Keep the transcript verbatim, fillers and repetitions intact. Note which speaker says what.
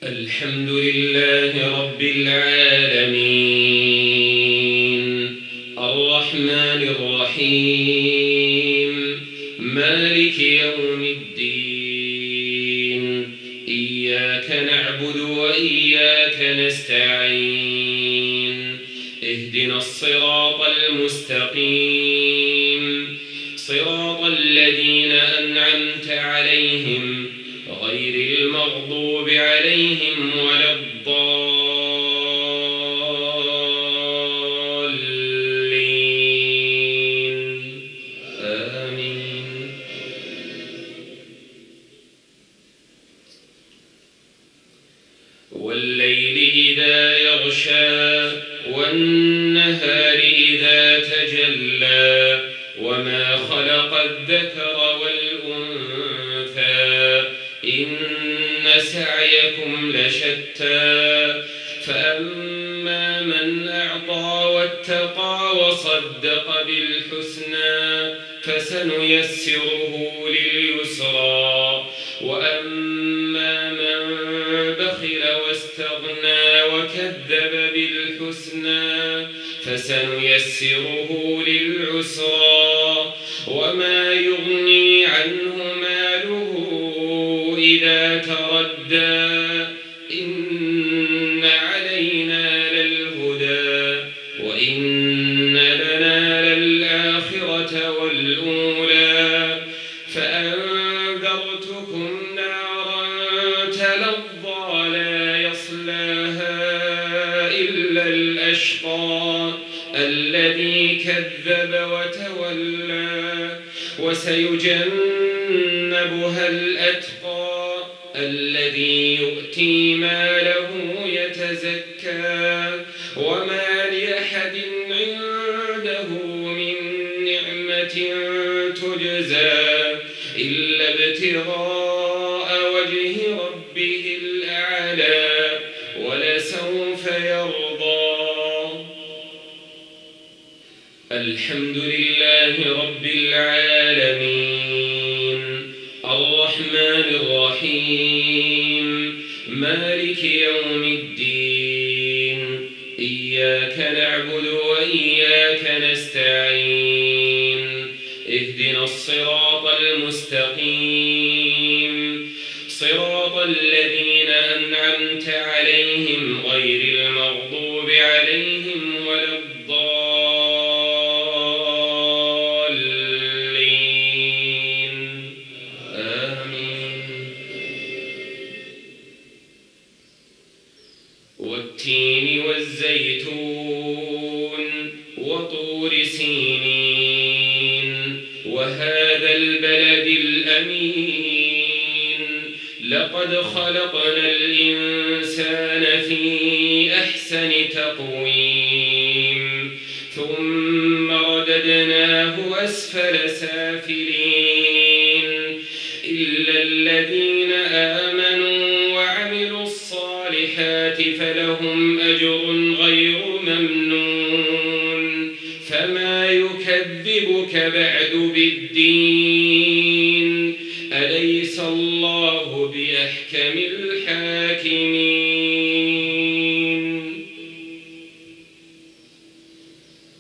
Speaker 1: الحمد لله رب العالمين الرحمن الرحيم مالك يوم الدين إياك نعبد وإياك نستعين اهدنا الصراط المستقيم صراط الذين أنعمت عليهم غير المغضوب عليهم ولا الضالين آمين. والليل إذا يغشى والنهار إذا تجلى وما خلق الذكر والأنثى إن سعيكم لشتى فأما من أعطى واتقى وصدق بالحسنى فسنيسره لليسرى وأما من بخل واستغنى وكذب بالحسنى فسنيسره للعسرى وما يغني عنه ماله إذا تردى إن علينا للهدى وإن لنا للآخرة والأولى فأنذرتكم نارا تلظى لا يصلاها إلا الأشقى الذي كذب وتولى وسيجنبها الأتقى الذي يؤتي ماله يتزكى وما لأحد عنده من نعمة تجزى إلا ابتغاء وجه ربه الأعلى ولسوف يرضى. الحمد لله رب العالمين الرحمن الرحيم مالك يوم الدين إياك نعبد وإياك نستعين اهدنا الصراط المستقيم صراط الذين أنعمت عليهم غير المغضوب عليهم ولا الضالين آمين. والتين والزيتون وطور سينين وهذا البلد الأمين لقد خلقنا الإنسان في أحسن تقويم ثم رددناه أسفل سافلين إلا الذين آمنوا وعملوا الصالحات فلهم أجر غير ممنون فما يكذبك بعد بالدين أليس الله بأحكم الحاكمين.